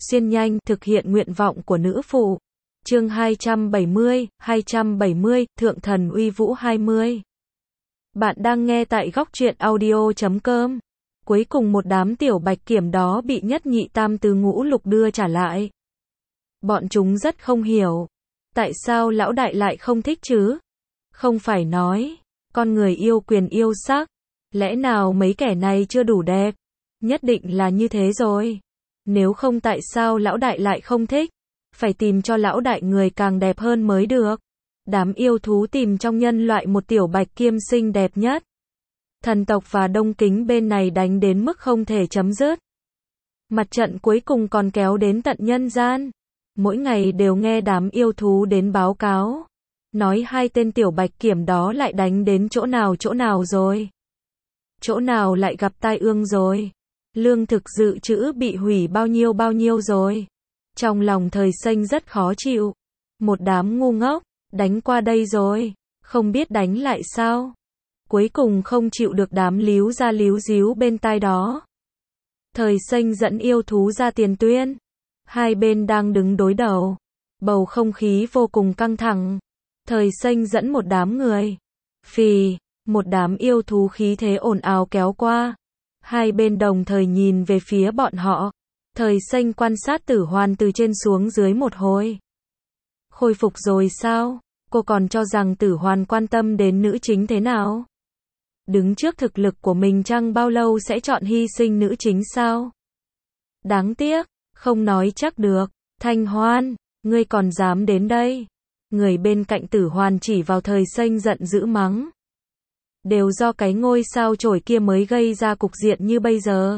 xuyên nhanh, thực hiện nguyện vọng của nữ phụ. Chương 270, Thượng thần uy vũ 20. Bạn đang nghe tại góc truyện audio.com. Cuối cùng một đám tiểu bạch kiểm đó bị nhất nhị tam tứ ngũ lục đưa trả lại. Bọn chúng rất không hiểu. Tại sao lão đại lại không thích chứ? Không phải nói, con người yêu quyền yêu sắc. Lẽ nào mấy kẻ này chưa đủ đẹp? Nhất định là như thế rồi. Nếu không tại sao lão đại lại không thích? Phải tìm cho lão đại người càng đẹp hơn mới được. Đám yêu thú tìm trong nhân loại một tiểu bạch kiêm xinh đẹp nhất. Thần tộc và Đông Kính bên này đánh đến mức không thể chấm dứt. Mặt trận cuối cùng còn kéo đến tận nhân gian. Mỗi ngày đều nghe đám yêu thú đến báo cáo. Nói hai tên tiểu bạch kiểm đó lại đánh đến chỗ nào rồi. Chỗ nào lại gặp tai ương rồi. Lương thực dự trữ bị hủy bao nhiêu rồi. Trong lòng Thời Xanh rất khó chịu. Một đám ngu ngốc, đánh qua đây rồi, không biết đánh lại sao. Cuối cùng không chịu được đám líu ra líu díu bên tai đó. Thời Xanh dẫn yêu thú ra tiền tuyên. Hai bên đang đứng đối đầu. Bầu không khí vô cùng căng thẳng. Thời Xanh dẫn một đám người. Phì, một đám yêu thú khí thế ồn ào kéo qua. Hai bên đồng thời nhìn về phía bọn họ. Thời Xanh quan sát Tử Hoàn từ trên xuống dưới một hồi. Khôi phục rồi sao? Cô còn cho rằng Tử Hoàn quan tâm đến nữ chính thế nào? Đứng trước thực lực của mình chăng bao lâu sẽ chọn hy sinh nữ chính sao? Đáng tiếc, không nói chắc được. Thanh Hoan, ngươi còn dám đến đây? Người bên cạnh Tử Hoàn chỉ vào Thời Xanh giận dữ mắng. Đều do cái ngôi sao chổi kia mới gây ra cục diện như bây giờ.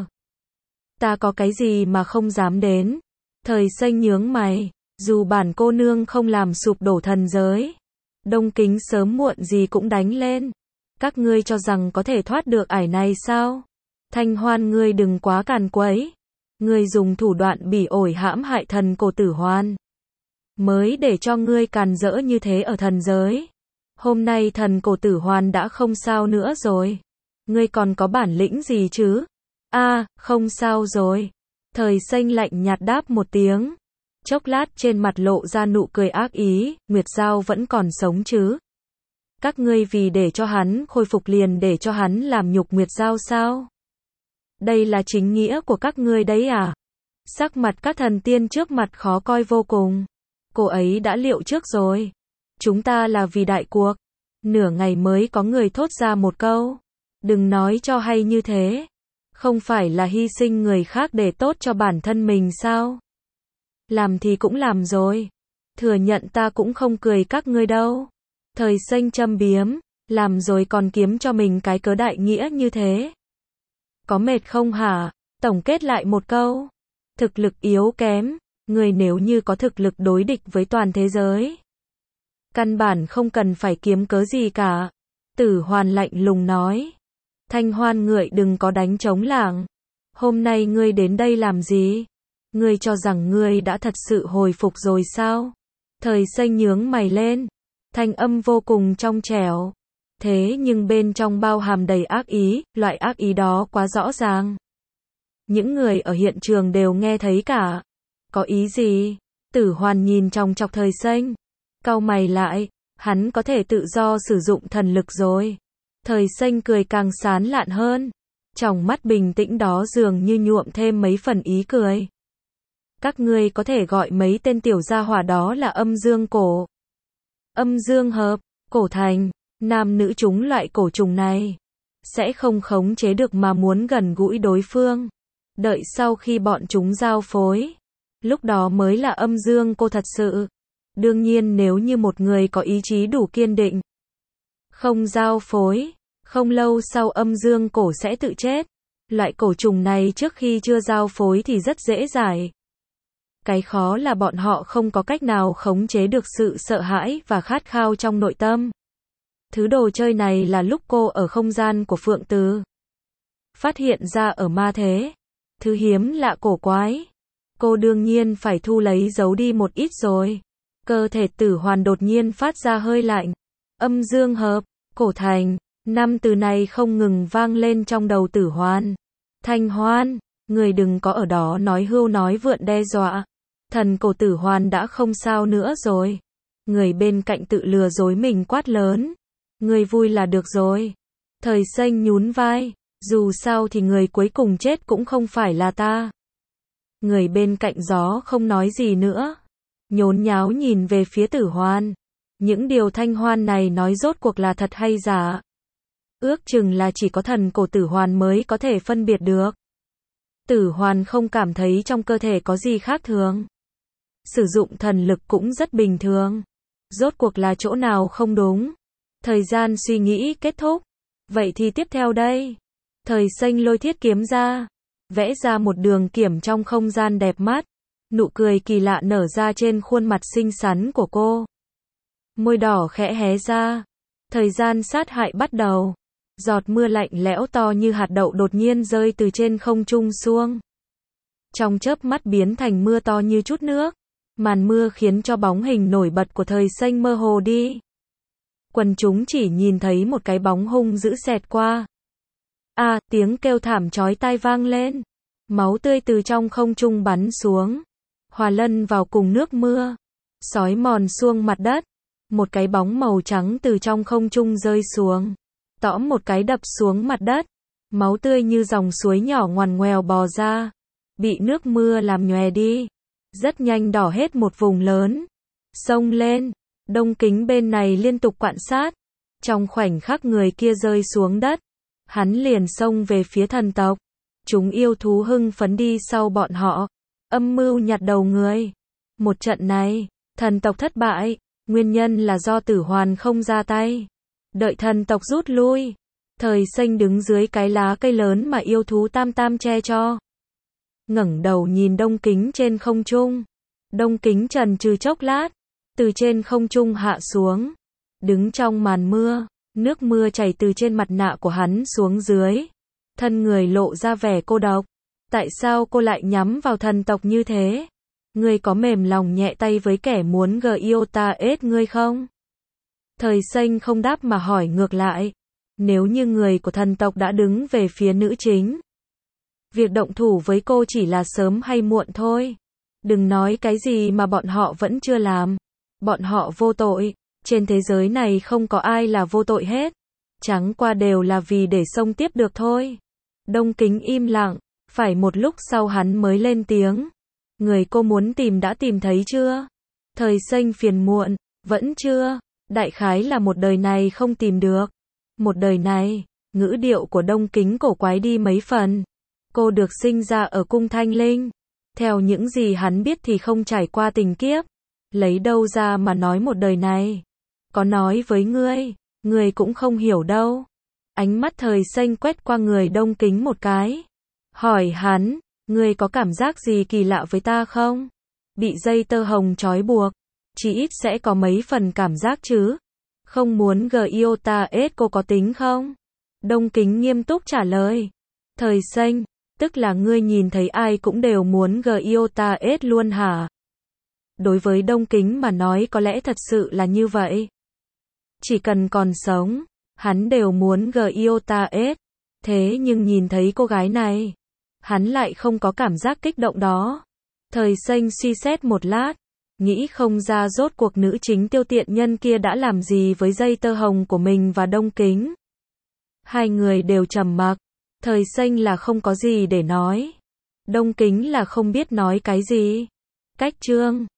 Ta có cái gì mà không dám đến? Thời Xanh nhướng mày, dù bản cô nương không làm sụp đổ thần giới, Đông Kính sớm muộn gì cũng đánh lên. Các ngươi cho rằng có thể thoát được ải này sao? Thanh Hoan, ngươi đừng quá càn quấy. Ngươi dùng thủ đoạn bỉ ổi hãm hại thần cổ Tử Hoàn. Mới để cho ngươi càn rỡ như thế ở thần giới. Hôm nay thần cổ Tử Hoàn đã không sao nữa rồi. Ngươi còn có bản lĩnh gì chứ? Không sao rồi. Thời Xanh lạnh nhạt đáp một tiếng. Chốc lát trên mặt lộ ra nụ cười ác ý, Nguyệt Giao vẫn còn sống chứ? Các ngươi vì để cho hắn khôi phục liền để cho hắn làm nhục Nguyệt Giao sao? Đây là chính nghĩa của các ngươi đấy à? Sắc mặt các thần tiên trước mặt khó coi vô cùng. Cô ấy đã liệu trước rồi. Chúng ta là vì đại cuộc. Nửa ngày mới có người thốt ra một câu. Đừng nói cho hay như thế. Không phải là hy sinh người khác để tốt cho bản thân mình sao? Làm thì cũng làm rồi. Thừa nhận ta cũng không cười các ngươi đâu. Thời Xanh châm biếm. Làm rồi còn kiếm cho mình cái cớ đại nghĩa như thế. Có mệt không hả? Tổng kết lại một câu. Thực lực yếu kém. Người nếu như có thực lực đối địch với toàn thế giới. Căn bản không cần phải kiếm cớ gì cả. Tử Hoàn lạnh lùng nói. Thanh Hoan, ngươi đừng có đánh trống lảng. Hôm nay ngươi đến đây làm gì? Ngươi cho rằng ngươi đã thật sự hồi phục rồi sao? Thời Xanh nhướng mày lên. Thanh âm vô cùng trong trẻo. Thế nhưng bên trong bao hàm đầy ác ý, loại ác ý đó quá rõ ràng. Những người ở hiện trường đều nghe thấy cả. Có ý gì? Tử Hoàn nhìn trong chọc Thời Xanh. Cau mày lại, hắn có thể tự do sử dụng thần lực rồi. Thời Xanh cười càng sán lạn hơn. Trong mắt bình tĩnh đó dường như nhuộm thêm mấy phần ý cười. Các ngươi có thể gọi mấy tên tiểu gia hỏa đó là âm dương cổ. Âm dương hợp, cổ thành, nam nữ chúng loại cổ trùng này. Sẽ không khống chế được mà muốn gần gũi đối phương. Đợi sau khi bọn chúng giao phối. Lúc đó mới là âm dương cô thật sự. Đương nhiên nếu như một người có ý chí đủ kiên định. Không giao phối. Không lâu sau âm dương cổ sẽ tự chết. Loại cổ trùng này trước khi chưa giao phối thì rất dễ giải. Cái khó là bọn họ không có cách nào khống chế được sự sợ hãi và khát khao trong nội tâm. Thứ đồ chơi này là lúc cô ở không gian của Phượng Từ. Phát hiện ra ở ma thế. Thứ hiếm lạ cổ quái. Cô đương nhiên phải thu lấy giấu đi một ít rồi. Cơ thể Tử Hoàn đột nhiên phát ra hơi lạnh. Âm dương hợp, cổ thành. Năm từ này không ngừng vang lên trong đầu Tử Hoàn. Thanh Hoan, Người đừng có ở đó nói hưu nói vượn đe dọa. Thần cổ tử hoàn đã không sao nữa rồi. Người bên cạnh tự lừa dối mình quát lớn. Người vui là được rồi. Thời xanh nhún vai. Dù sao thì người cuối cùng chết cũng không phải là ta. Người bên cạnh gió không nói gì nữa. Nhốn nháo nhìn về phía tử hoan. Những điều Thanh Hoan này nói rốt cuộc là thật hay giả? Ước chừng là chỉ có thần cổ tử hoàn mới có thể phân biệt được. Tử hoàn không cảm thấy trong cơ thể có gì khác thường. Sử dụng thần lực cũng rất bình thường. Rốt cuộc là chỗ nào không đúng? Thời gian suy nghĩ kết thúc. Vậy thì tiếp theo đây. Thời xanh lôi thiết kiếm ra. Vẽ ra một đường kiểm trong không gian đẹp mắt. Nụ cười kỳ lạ nở ra trên khuôn mặt xinh xắn của cô. Môi đỏ khẽ hé ra. Thời gian sát hại bắt đầu. Giọt mưa lạnh lẽo to như hạt đậu đột nhiên rơi từ trên không trung xuống. Trong chớp mắt biến thành mưa to như chút nước. Màn mưa khiến cho bóng hình nổi bật của thời xanh mơ hồ đi. Quần chúng chỉ nhìn thấy một cái bóng hung dữ xẹt qua. Tiếng kêu thảm chói tai vang lên. Máu tươi từ trong không trung bắn xuống. Hòa lẫn vào cùng nước mưa. Xói mòn xuống mặt đất. Một cái bóng màu trắng từ trong không trung rơi xuống. Tõm một cái đập xuống mặt đất. Máu tươi như dòng suối nhỏ ngoằn ngoèo bò ra. Bị nước mưa làm nhòe đi. Rất nhanh đỏ hết một vùng lớn. Xông lên. Đông Kính bên này liên tục quạn sát. Trong khoảnh khắc người kia rơi xuống đất. Hắn liền xông về phía thần tộc. Chúng yêu thú hưng phấn đi sau bọn họ. Âm mưu nhặt đầu người. Một trận này, thần tộc thất bại. Nguyên nhân là do tử hoàn không ra tay. Đợi thần tộc rút lui. Thời xanh đứng dưới cái lá cây lớn mà yêu thú tam tam che cho. Ngẩng đầu nhìn Đông Kính trên không trung. Đông Kính chần chừ chốc lát. Từ trên không trung hạ xuống. Đứng trong màn mưa. Nước mưa chảy từ trên mặt nạ của hắn xuống dưới. Thân người lộ ra vẻ cô độc. Tại sao cô lại nhắm vào thần tộc như thế? Ngươi có mềm lòng nhẹ tay với kẻ muốn Giota-ết ngươi không? Thời xanh không đáp mà hỏi ngược lại. Nếu như người của thần tộc đã đứng về phía nữ chính. Việc động thủ với cô chỉ là sớm hay muộn thôi. Đừng nói cái gì mà bọn họ vẫn chưa làm. Bọn họ vô tội. Trên thế giới này không có ai là vô tội hết. Chẳng qua đều là vì để sống tiếp được thôi. Đông Kính im lặng. Phải một lúc sau hắn mới lên tiếng. Người cô muốn tìm đã tìm thấy chưa? Thời xanh phiền muộn. Vẫn chưa. Đại khái là một đời này không tìm được. Một đời này. Ngữ điệu của Đông Kính cổ quái đi mấy phần. Cô được sinh ra ở cung Thanh Linh. Theo những gì hắn biết thì không trải qua tình kiếp. Lấy đâu ra mà nói một đời này. Có nói với ngươi cũng không hiểu đâu. Ánh mắt thời xanh quét qua người Đông Kính một cái. Hỏi hắn, ngươi có cảm giác gì kỳ lạ với ta không? Bị dây tơ hồng trói buộc. Chỉ ít sẽ có mấy phần cảm giác chứ. Không muốn Giota-ết cô có tính không? Đông Kính nghiêm túc trả lời. Thời xanh, tức là ngươi nhìn thấy ai cũng đều muốn Giota-ết luôn hả? Đối với Đông Kính mà nói có lẽ thật sự là như vậy. Chỉ cần còn sống, hắn đều muốn Giota-ết. Thế nhưng nhìn thấy cô gái này, hắn lại không có cảm giác kích động đó. Thời xanh suy xét một lát, nghĩ không ra rốt cuộc nữ chính tiêu tiện nhân kia đã làm gì với dây tơ hồng của mình và Đông Kính. Hai người đều trầm mặc. Thời xanh là không có gì để nói. Đông Kính là không biết nói cái gì. Cách chương